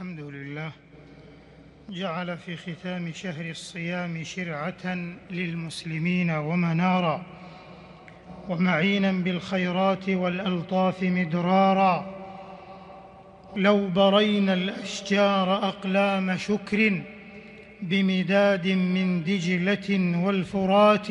الحمد لله جعل في ختام شهر الصيام شرعة للمسلمين ومنارا ومعينا بالخيرات والألطاف مدرارا. لو برينا الأشجار أقلام شكر بمداد من دجلة والفرات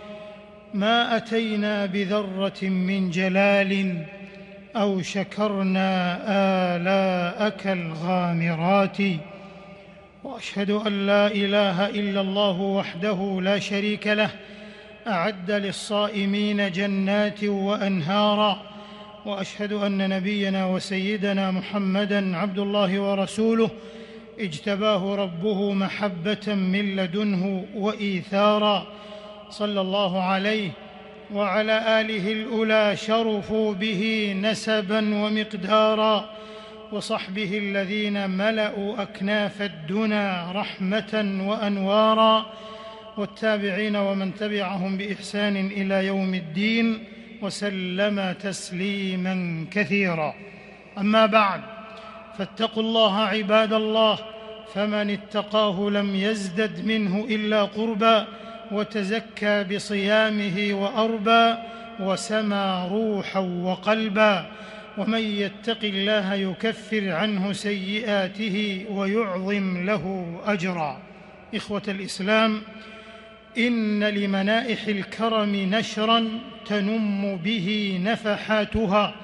ما أتينا بذرة من جلال أو شكرنا آلاءك الغامرات. وأشهد أن لا إله إلا الله وحده لا شريك له أعد للصائمين جنات وأنهارا. وأشهد أن نبينا وسيدنا محمدًا عبد الله ورسوله اجتباه ربه محبة من لدنه وإيثارا، صلى الله عليه وعلى آله الأولى شرفوا به نسبًا ومقدارا، وصحبه الذين ملأوا أكناف الدنا رحمة وأنوارا، والتابعين ومن تبعهم بإحسان إلى يوم الدين، وسلم تسليماً كثيرا. أما بعد، فاتقوا الله عباد الله، فمن اتقاه لم يزدد منه إلا قربا، وتزكى بصيامه وأربى، وسمى روحا وقلبا. ومن يتق الله يكفر عنه سيئاته ويعظم له أجرا. إخوة الإسلام، إن لمنائح الكرم نشرا تنم به نفحاتها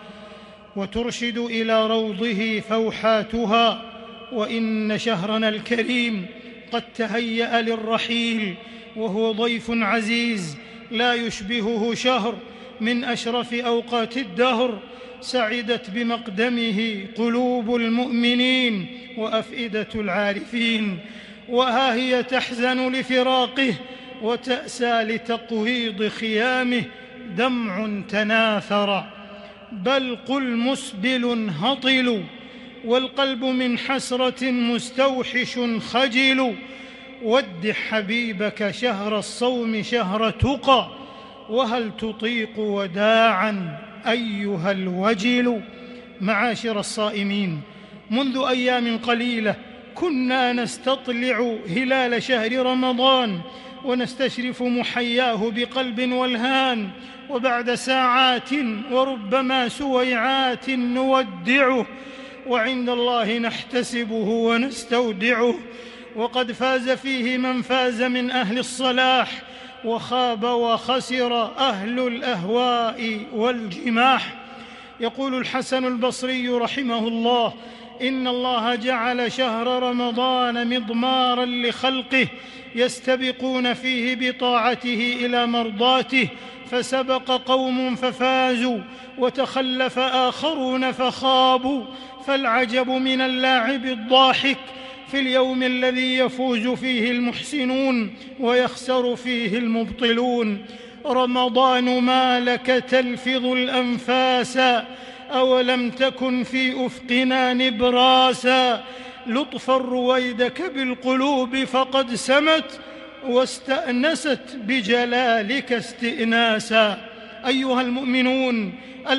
وترشد إلى روضه فوحاتها. وإن شهرنا الكريم قد تهيأ للرحيل، وهو ضيف عزيز لا يشبهه شهر من أشرف أوقات الدهر، سعدت بمقدمه قلوب المؤمنين وأفئدة العارفين، وها هي تحزن لفراقه وتأسى لتقويض خيامه. دمع تناثر، بل قل مسبل هطل، والقلب من حسرة مستوحش خجل. ودع حبيبك شهر الصوم شهر تقى، وهل تطيق وداعا أيها الوجل. معاشر الصائمين، منذ أيام قليلة كنا نستطلع هلال شهر رمضان ونستشرف محياه بقلب والهان، وبعد ساعات وربما سويعات نودعه، وعند الله نحتسبه ونستودعه. وقد فاز فيه من فاز من أهل الصلاح، وخاب وخسر أهل الأهواء والجماح. يقول الحسن البصري رحمه الله: إن الله جعل شهر رمضان مضماراً لخلقه يستبقون فيه بطاعته إلى مرضاته، فسبق قوم ففازوا وتخلف آخرون فخابوا. فالعجب من اللاعب الضاحك في اليوم الذي يفوز فيه المحسنون ويخسر فيه المبطلون. رمضان ما لك تلفظ الأنفاس، أولم تكن في أفقنا نبراسا. لطفا رويدك بالقلوب فقد سمت، واستأنست بجلالك استئناسا. أيها المؤمنون،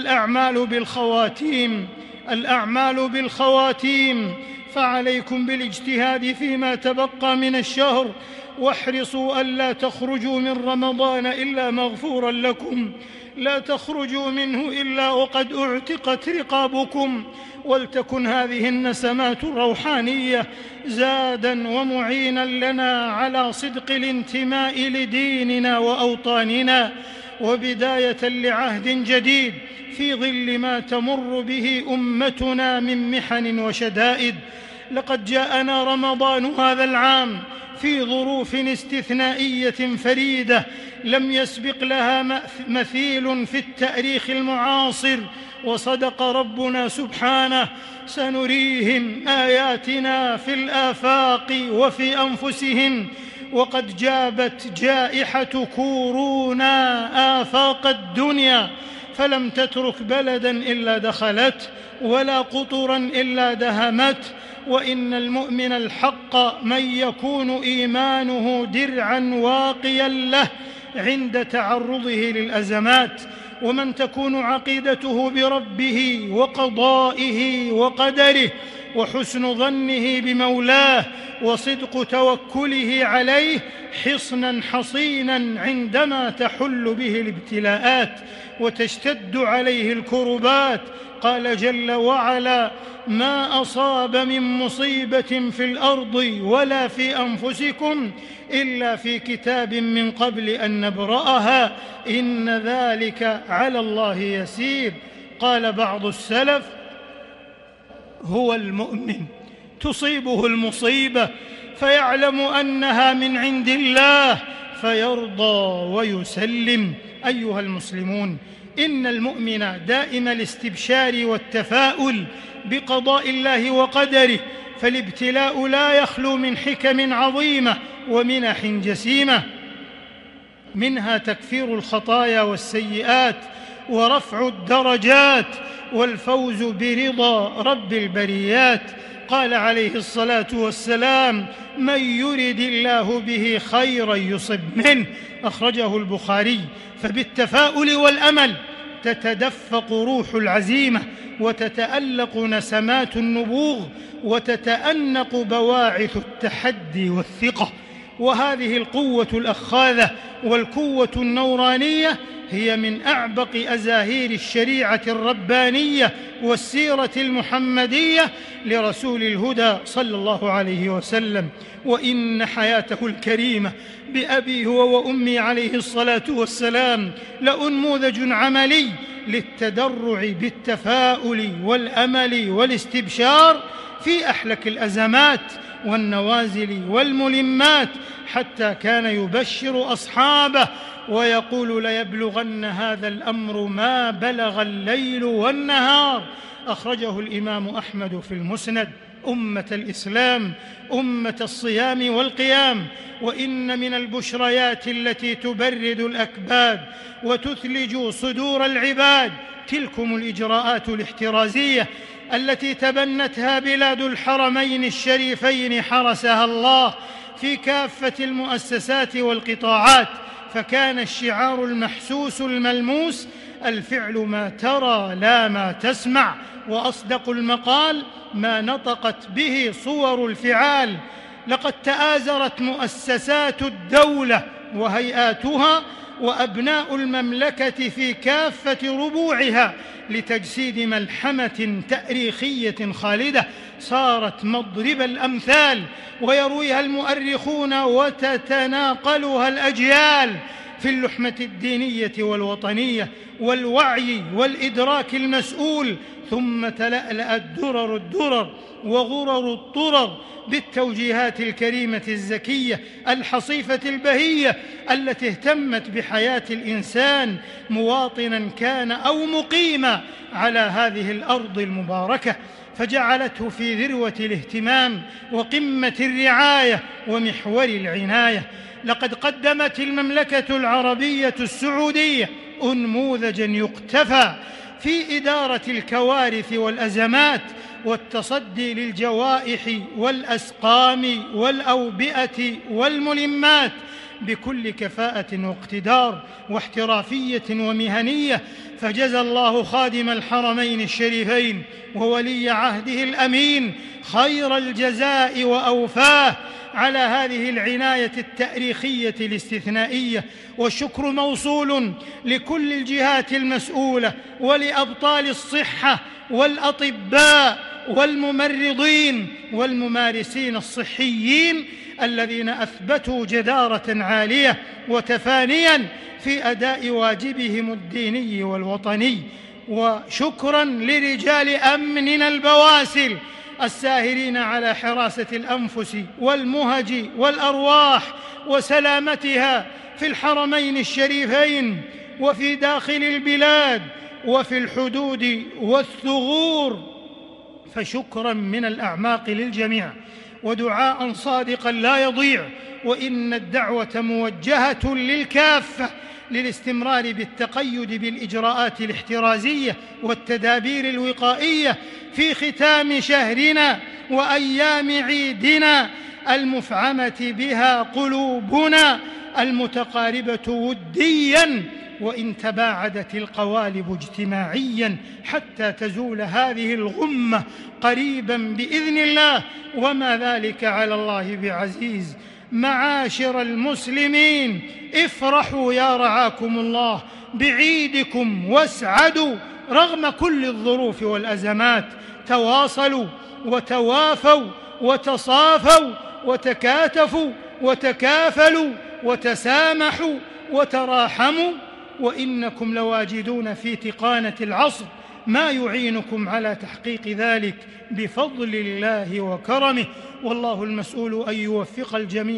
الأعمال بالخواتيم، فعليكم بالاجتهاد فيما تبقى من الشهر، واحرصوا ألا تخرجوا من رمضان إلا مغفورا لكم، لا تخرجوا منه إلا وقد أعتقت رقابكم. ولتكن هذه النسمات الروحانية زادا ومعينا لنا على صدق الانتماء لديننا وأوطاننا، وبداية لعهد جديد في ظل ما تمر به أمتنا من محن وشدائد. لقد جاءنا رمضان هذا العام في ظروف استثنائية فريدة لم يسبق لها مثيل في التاريخ المعاصر. وصدق ربنا سبحانه: سنريهم آياتنا في الآفاق وفي أنفسهم. وقد جابت جائحة كورونا آفاق الدنيا، فلم تترك بلداً إلا دخلت، ولا قطراً إلا دهمت. وإن المؤمن الحق من يكون إيمانه درعاً واقياً له عند تعرضه للأزمات، ومن تكون عقيدته بربه وقضائه وقدره وحسن ظنه بمولاه وصدق توكله عليه حصنا حصينا عندما تحل به الابتلاءات وتشتد عليه الكربات. قال جل وعلا: ما أصاب من مصيبة في الأرض ولا في أنفسكم إلا في كتاب من قبل أن نبرأها إن ذلك على الله يسير. قال بعض السلف: هو المؤمن تصيبه المصيبة فيعلم أنها من عند الله فيرضى ويسلم. أيها المسلمون، إن المؤمن دائم الاستبشار والتفاؤل بقضاء الله وقدره، فالابتلاء لا يخلو من حكم عظيمة ومنح جسيمة، منها تكفير الخطايا والسيئات ورفع الدرجات والفوز برضا رب البريات. قال عليه الصلاة والسلام: من يرد الله به خيرا يصب منه، أخرجه البخاري. فبالتفاؤل والأمل تتدفق روح العزيمة وتتألق نسمات النبوغ وتتأنق بواعث التحدي والثقة. وهذه القوة الأخاذة والقوة النورانية هي من أعبق أزاهير الشريعة الربانية والسيرة المحمدية لرسول الهدى صلى الله عليه وسلم. وإن حياته الكريمة بأبي هو وأمي عليه الصلاة والسلام لأنموذج عملي للتدرع بالتفاؤل والأمل والاستبشار في أحلك الأزمات والنوازل والملمات، حتى كان يبشر أصحابه ويقول: ليبلغن هذا الأمر ما بلغ الليل والنهار. أخرجه الإمام أحمد في المسند. أمة الإسلام، أمة الصيام والقيام، وإن من البشريات التي تبرد الأكباد وتثلج صدور العباد تلكم الإجراءات الاحترازية التي تبنتها بلاد الحرمين الشريفين حرسها الله في كافة المؤسسات والقطاعات. فكان الشعار المحسوس الملموس: الفعل ما ترى لا ما تسمع، وأصدق المقال ما نطقت به صور الفعال. لقد تآزرت مؤسسات الدولة وهيئاتها وأبناء المملكة في كافة ربوعها لتجسيد ملحمة تاريخية خالدة صارت مضرب الأمثال ويرويها المؤرخون وتتناقلها الأجيال في اللحمة الدينية والوطنية والوعي والإدراك المسؤول. ثم تلألأت درر الدرر وغرر الطرر بالتوجيهات الكريمة الزكية الحصيفة البهية التي اهتمت بحياة الإنسان مواطنا كان أو مقيما على هذه الأرض المباركة، فجعلته في ذروة الاهتمام وقمة الرعاية ومحور العناية. لقد قدمت المملكة العربية السعودية أنموذجا يقتفى في إدارة الكوارث والأزمات والتصدي للجوائح والأسقام والأوبئة والملمات بكل كفاءة واقتدار واحترافية ومهنية. فجزى الله خادم الحرمين الشريفين وولي عهده الأمين خير الجزاء وأوفاه على هذه العناية التاريخية الاستثنائية. والشكر موصول لكل الجهات المسؤولة ولأبطال الصحة والأطباء والممرضين والممارسين الصحيين الذين أثبتوا جدارة عالية وتفانيا في أداء واجبهم الديني والوطني. وشكرا لرجال أمننا البواسل الساهرين على حراسة الأنفس والمهج والأرواح وسلامتها في الحرمين الشريفين وفي داخل البلاد وفي الحدود والثغور. فشكرا من الأعماق للجميع ودعاء صادقا لا يضيع. وإن الدعوة موجهة للكافة للاستمرار بالتقيد بالإجراءات الاحترازية والتدابير الوقائية في ختام شهرنا وأيام عيدنا المفعمة بها قلوبنا المتقاربة وديا وإن تباعدت القوالب اجتماعيا حتى تزول هذه الغمة قريبا بإذن الله، وما ذلك على الله بعزيز. معاشر المسلمين، افرحوا يا رعاكم الله بعيدكم واسعدوا رغم كل الظروف والأزمات. تواصلوا وتوافوا وتصافوا وتكاتفوا وتكافلوا وتسامحوا وتراحموا، وإنكم لواجدون في تقانة العصر ما يعينكم على تحقيق ذلك بفضل الله وكرمه. والله المسؤول أن يوفق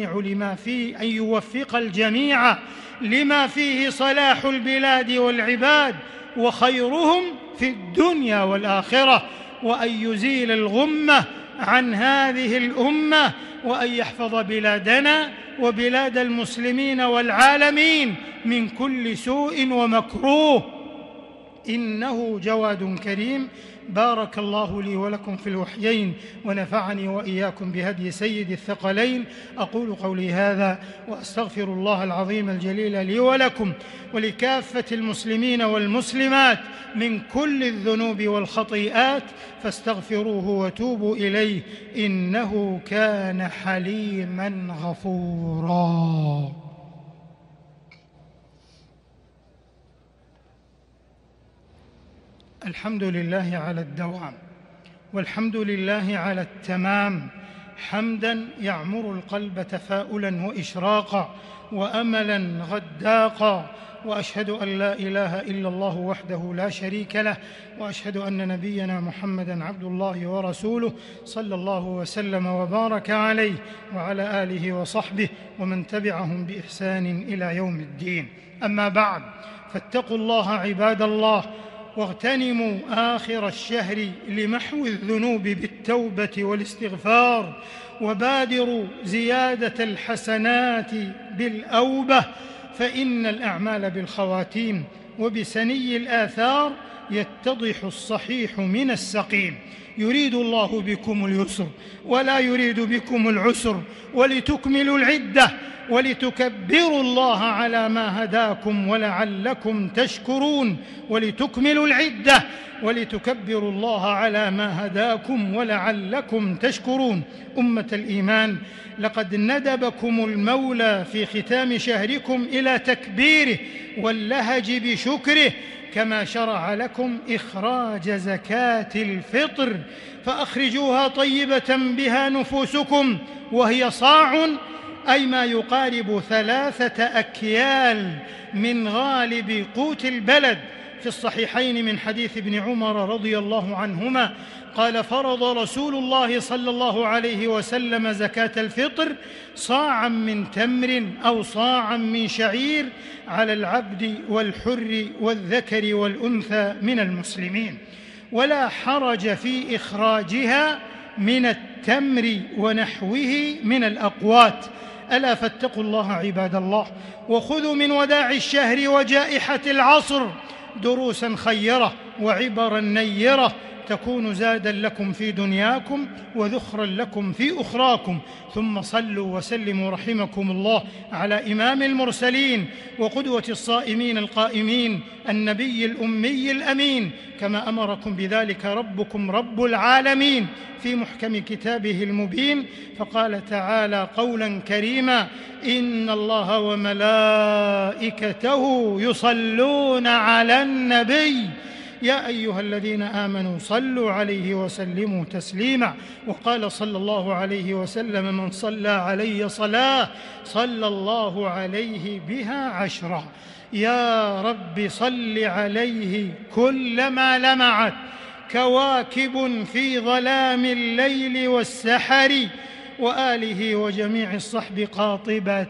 الجميع لما فيه صلاح البلاد والعباد وخيرهم في الدنيا والآخرة، وأن يزيل الغمة عن هذه الأمة، وأن يحفظ بلادنا وبلاد المسلمين والعالمين من كل سوء ومكروه، إنه جواد كريم. بارك الله لي ولكم في الوحيين، ونفعني وإياكم بهدي سيد الثقلين. أقول قولي هذا وأستغفر الله العظيم الجليل لي ولكم ولكافة المسلمين والمسلمات من كل الذنوب والخطيئات، فاستغفروه وتوبوا إليه، إنه كان حليما غفورا. الحمد لله على الدوام، والحمد لله على التمام، حمدا يعمر القلب تفاؤلا وإشراقا وأملا غداقا، وأشهد أن لا إله إلا الله وحده لا شريك له، وأشهد أن نبينا محمدا عبد الله ورسوله، صلى الله وسلم وبارك عليه وعلى آله وصحبه ومن تبعهم بإحسان إلى يوم الدين. أما بعد، فاتقوا الله عباد الله، واغتنموا آخر الشهر لمحو الذنوب بالتوبة والاستغفار، وبادروا زيادة الحسنات بالأوبة، فإن الأعمال بالخواتيم، وبسني الآثار يتضح الصحيح من السقيم. يريد الله بكم اليسر ولا يريد بكم العسر، ولتكملوا العدة ولتكبروا الله على ما هداكم ولعلكم تشكرون. ولتكملوا العدة ولتكبروا الله على ما هداكم ولعلكم تشكرون. أمة الإيمان، لقد ندبكم المولى في ختام شهركم إلى تكبيره واللهج بشكره، كما شرع لكم إخراج زكاة الفطر، فأخرجوها طيبة بها نفوسكم، وهي صاع، أي ما يقارب 3 أكيال من غالب قوت البلد. في الصحيحين من حديث ابن عمر رضي الله عنهما قال: فرض رسول الله صلى الله عليه وسلم زكاة الفطر صاعا من تمر أو صاعا من شعير على العبد والحر والذكر والأنثى من المسلمين، ولا حرج في إخراجها من التمر ونحوه من الأقوات. ألا فاتقوا الله عباد الله، وخذوا من وداع الشهر وجائحة العصر دروسا خيرة وعبرا نيرة تكون زادا لكم في دنياكم وذخرا لكم في أخراكم. ثم صلوا وسلموا رحمكم الله على إمام المرسلين وقدوة الصائمين القائمين، النبي الأمي الأمين، كما أمركم بذلك ربكم رب العالمين في محكم كتابه المبين. فقال تعالى قولا كريما: إن الله وملائكته يصلون على النبي يا أيها الذين آمنوا صلوا عليه وسلموا تسليما. وقال صلى الله عليه وسلم: من صلى علي صلاة صلى الله عليه بها 10. يا رب صل عليه كلما لمعت كواكب في ظلام الليل والسحر، وآله وجميع الصحب قاطبة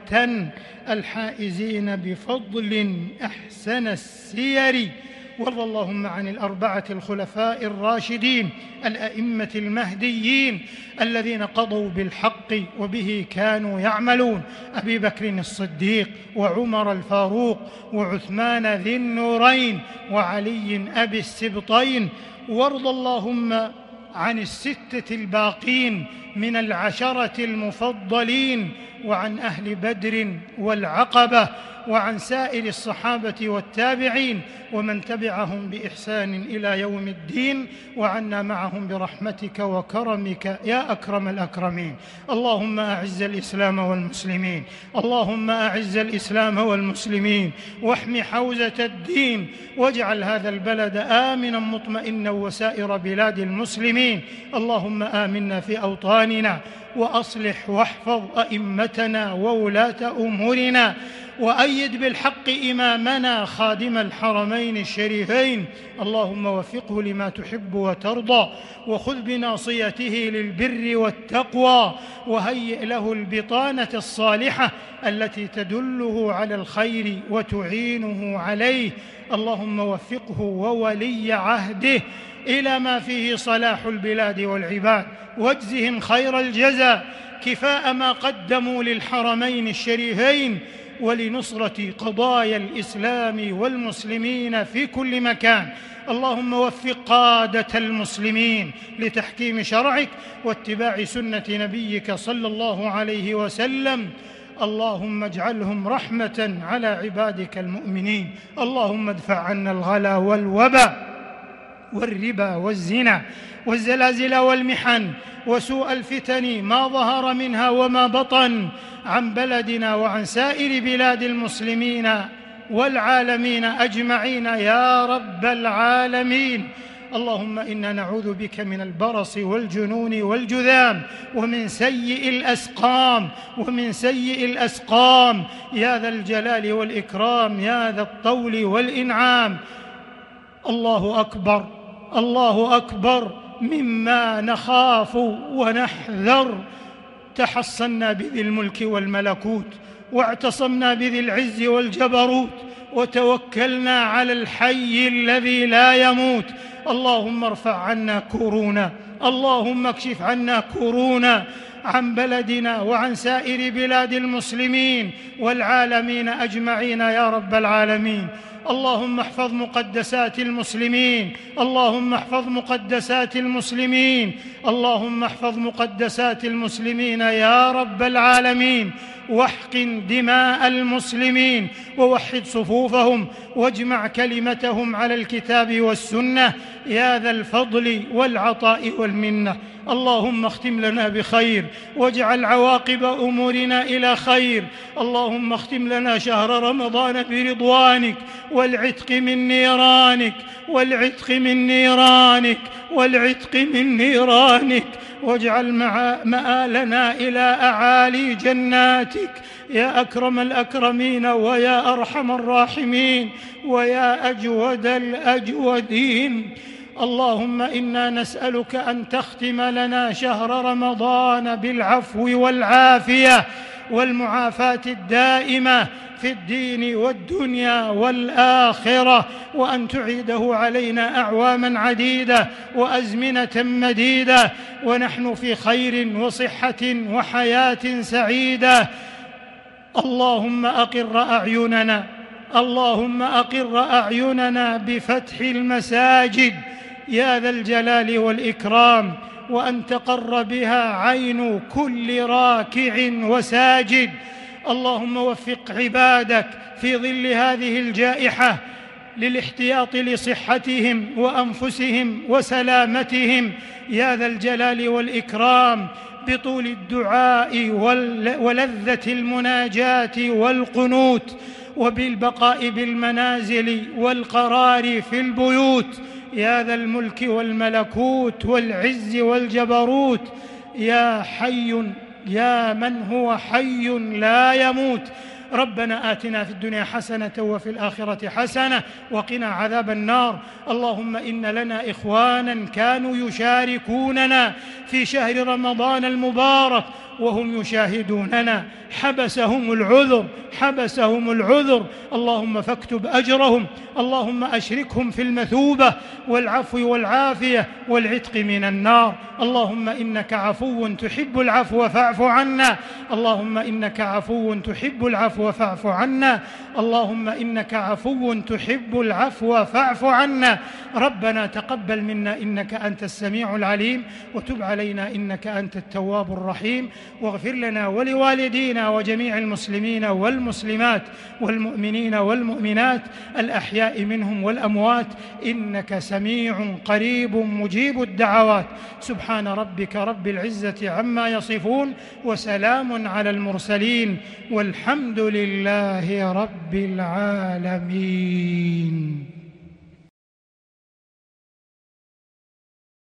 الحائزين بفضل أحسن السير. وارض اللهم عن 4 الخلفاء الراشدين الأئمة المهديين الذين قضوا بالحق وبه كانوا يعملون: أبي بكر الصديق، وعمر الفاروق، وعثمان ذي النورين، وعلي أبي السبطين. وارض اللهم عن 6 الباقين من 10 المفضلين، وعن أهل بدر والعقبة وعن سائر الصحابة والتابعين ومن تبعهم بإحسان إلى يوم الدين، وعنا معهم برحمتك وكرمك يا أكرم الأكرمين. اللهم أعز الإسلام والمسلمين، اللهم أعز الإسلام والمسلمين، واحم حوزة الدين، واجعل هذا البلد آمنا مطمئنا وسائر بلاد المسلمين. اللهم آمنا في أوطاننا، وأصلح واحفظ أئمتنا وولاة أمورنا، وأيد بالحق إمامنا خادم الحرمين الشريفين. اللهم وفقه لما تحب وترضى، وخذ بناصيته للبر والتقوى، وهيئ له البطانة الصالحة التي تدله على الخير وتعينه عليه. اللهم وفقه وولي عهده إلى ما فيه صلاح البلاد والعباد، واجزهم خير الجزاء كفاء ما قدموا للحرمين الشريفين ولنصرة قضايا الإسلام والمسلمين في كل مكان. اللهم وفق قادة المسلمين لتحكيم شرعك واتباع سنة نبيك صلى الله عليه وسلم. اللهم اجعلهم رحمة على عبادك المؤمنين. اللهم ادفع عنا الغلا والوبا والربا والزنا والزلازل والمحن وسوء الفتن ما ظهر منها وما بطن عن بلدنا وعن سائر بلاد المسلمين والعالمين أجمعين يا رب العالمين. اللهم إنا نعوذ بك من البرص والجنون والجذام ومن سيء الأسقام يا ذا الجلال والإكرام يا ذا الطول والإنعام. الله أكبر، الله أكبر مما نخاف ونحذر. تحصنا بذي الملك والملكوت، واعتصمنا بذي العز والجبروت، وتوكلنا على الحي الذي لا يموت. اللهم ارفع عنا كورونا، اللهم اكشف عنا كورونا عن بلدنا وعن سائر بلاد المسلمين والعالمين أجمعين يا رب العالمين. اللهم احفظ مقدسات المسلمين، اللهم احفظ مقدسات المسلمين، اللهم احفظ مقدسات المسلمين يا رب العالمين. واحقن دماء المسلمين ووحد صفوفهم واجمع كلمتهم على الكتاب والسنة يا ذا الفضل والعطاء والمنة. اللهم اختم لنا بخير واجعل عواقب أمورنا إلى خير. اللهم اختم لنا شهر رمضان برضوانك والعتق من نيرانك، والعتق من نيرانك، والعتق من نيرانك، واجعل مآلنا إلى أعالي جناتك يا أكرم الأكرمين ويا أرحم الراحمين ويا أجود الأجودين. اللهم إنا نسألك أن تختم لنا شهر رمضان بالعفو والعافية والمعافاة الدائمة في الدين والدنيا والآخرة، وأن تعيده علينا أعواما عديدة وأزمنة مديدة ونحن في خير وصحة وحياة سعيدة. اللهم أقر أعيننا، اللهم أقر أعيننا بفتح المساجد يا ذا الجلال والإكرام، وأن تقر بها عين كل راكع وساجد. اللهم وفق عبادك في ظل هذه الجائحة للاحتياط لصحتهم وأنفسهم وسلامتهم يا ذا الجلال والإكرام، بطول الدعاء ولذة المناجاة والقنوت، وبالبقاء بالمنازل والقرار في البيوت يا ذا الملك والملكوت والعز والجبروت يا حي يا من هو حي لا يموت. ربنا آتنا في الدنيا حسنة وفي الآخرة حسنة وقنا عذاب النار. اللهم إن لنا إخوانا كانوا يشاركوننا في شهر رمضان المبارك وهم يشاهدوننا، حبسهم العذر، اللهم فاكتب أجرهم، اللهم أشركهم في المثوبة والعفو والعافية والعتق من النار. اللهم إنك عفو تحب العفو فاعف عنا، اللهم إنك عفو تحب العفو فاعف عنا، اللهم إنك عفو تحب العفو فاعف عنا. ربنا تقبل منا إنك أنت السميع العليم، وتب علينا إنك أنت التواب الرحيم. واغفر لنا ولوالدينا وجميع المسلمين والمسلمات والمؤمنين والمؤمنات الأحياء منهم والأموات، إنك سميع قريب مجيب الدعوات. سبحان ربك رب العزة عما يصفون، وسلام على المرسلين، والحمد لله رب العالمين.